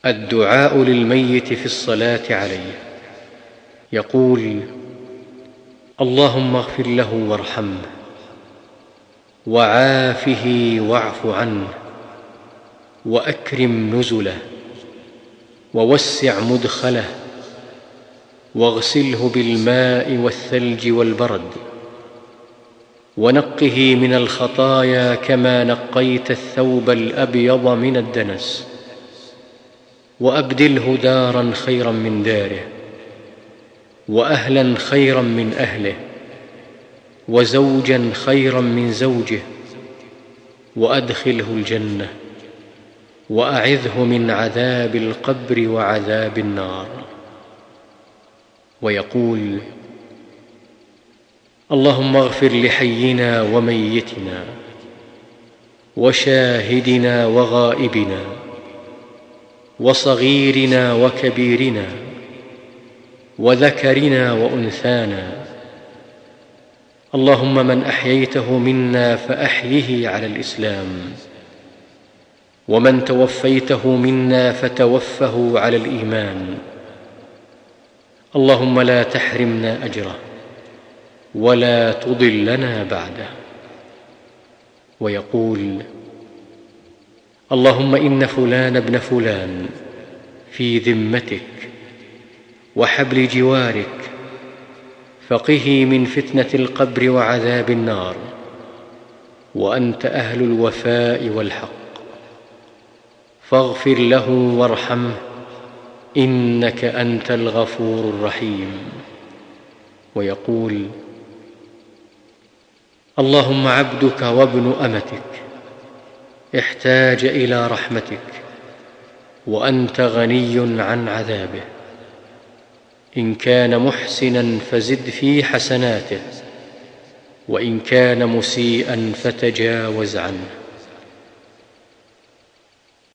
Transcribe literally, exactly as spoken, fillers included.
الدعاء للميت في الصلاة عليه. يقول: اللهم اغفر له وارحمه وعافه واعف عنه وأكرم نزله ووسع مدخله واغسله بالماء والثلج والبرد ونقه من الخطايا كما نقيت الثوب الأبيض من الدنس، وأبدله دارا خيرا من داره وأهلا خيرا من أهله وزوجا خيرا من زوجه، وأدخله الجنة وأعذه من عذاب القبر وعذاب النار. ويقول: اللهم اغفر لحينا وميتنا وشاهدنا وغائبنا وصغيرنا وكبيرنا وذكرنا وأنثانا، اللهم من أحييته منا فأحيه على الإسلام، ومن توفيته منا فتوفه على الإيمان، اللهم لا تحرمنا أجره ولا تضلنا بعده. ويقول: اللهم إن فلان ابن فلان في ذمتك وحبل جوارك، فقه من فتنة القبر وعذاب النار، وأنت أهل الوفاء والحق، فاغفر له وارحمه إنك أنت الغفور الرحيم. ويقول: اللهم عبدك وابن أمتك احتاج إلى رحمتك وأنت غني عن عذابه، إن كان محسنا فزد في حسناته، وإن كان مسيئا فتجاوز عنه.